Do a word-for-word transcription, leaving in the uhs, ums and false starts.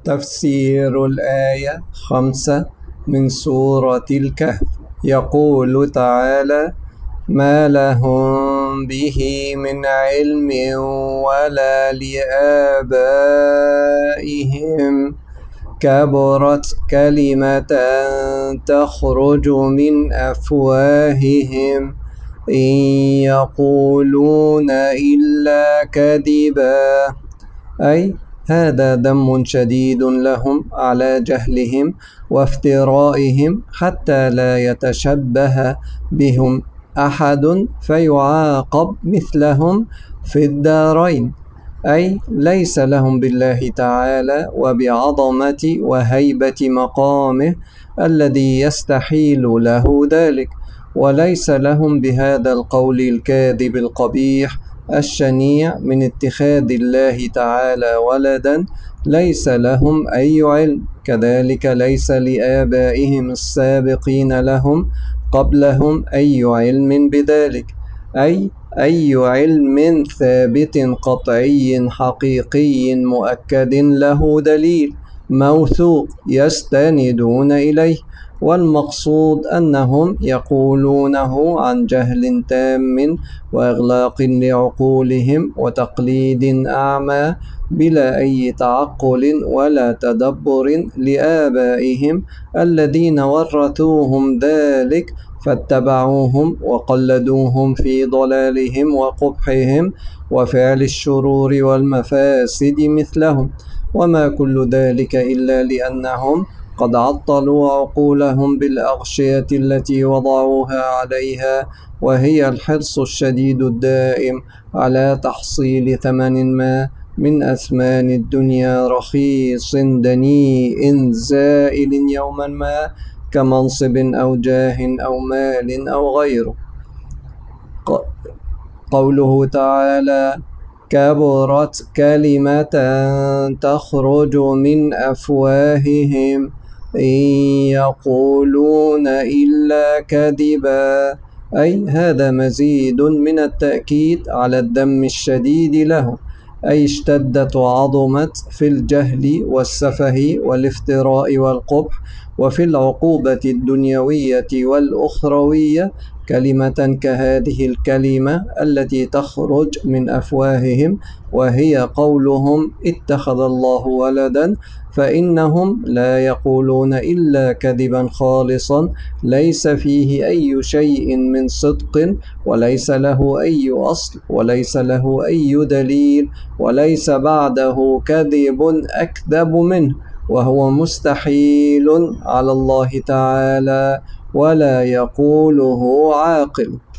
تفسير الآية خمسة من سورة الكهف. يقول تعالى: ما لهم به من علم ولا لآبائهم كبرت كلمة تخرج من أفواههم إن يقولون إلا كذبا. أي هذا ذم شديد لهم على جهلهم وافترائهم حتى لا يتشبه بهم أحد فيعاقب مثلهم في الدارين. أي ليس لهم بالله تعالى وبعظمة وهيبة مقامه الذي يستحيل له ذلك، وليس لهم بهذا القول الكاذب القبيح الشنيع من اتخاذ الله تعالى ولدا، ليس لهم أي علم، كذلك ليس لآبائهم السابقين لهم قبلهم أي علم بذلك، أي أي علم ثابت قطعي حقيقي مؤكد له دليل موثوق يستندون إليه. والمقصود أنهم يقولونه عن جهل تام وإغلاق لعقولهم وتقليد أعمى بلا أي تعقل ولا تدبر لآبائهم الذين ورثوهم ذلك فاتبعوهم وقلدوهم في ضلالهم وقبحهم وفعل الشرور والمفاسد مثلهم، وما كل ذلك إلا لأنهم قد عطلوا عقولهم بالأغشية التي وضعوها عليها، وهي الحرص الشديد الدائم على تحصيل ثمن ما من أثمان الدنيا رخيص دنيء زائل يوما ما كمنصب أو جاه أو مال أو غيره. قوله تعالى: كبرت كلمة تخرج من أفواههم إن يقولون إلا كذبا. أي هذا مزيد من التأكيد على الذم الشديد له، أي اشتدت وعظمت في الجهل والسفه والافتراء والقبح وفي العقوبة الدنيوية والأخروية كلمة كهذه الكلمة التي تخرج من أفواههم، وهي قولهم اتخذ الله ولدا، فإنهم لا يقولون إلا كذبا خالصا ليس فيه أي شيء من صدق، وليس له أي أصل وليس له أي دليل، وليس بعده كذب أكذب منه، وهو مستحيل على الله تعالى ولا يقوله عاقل.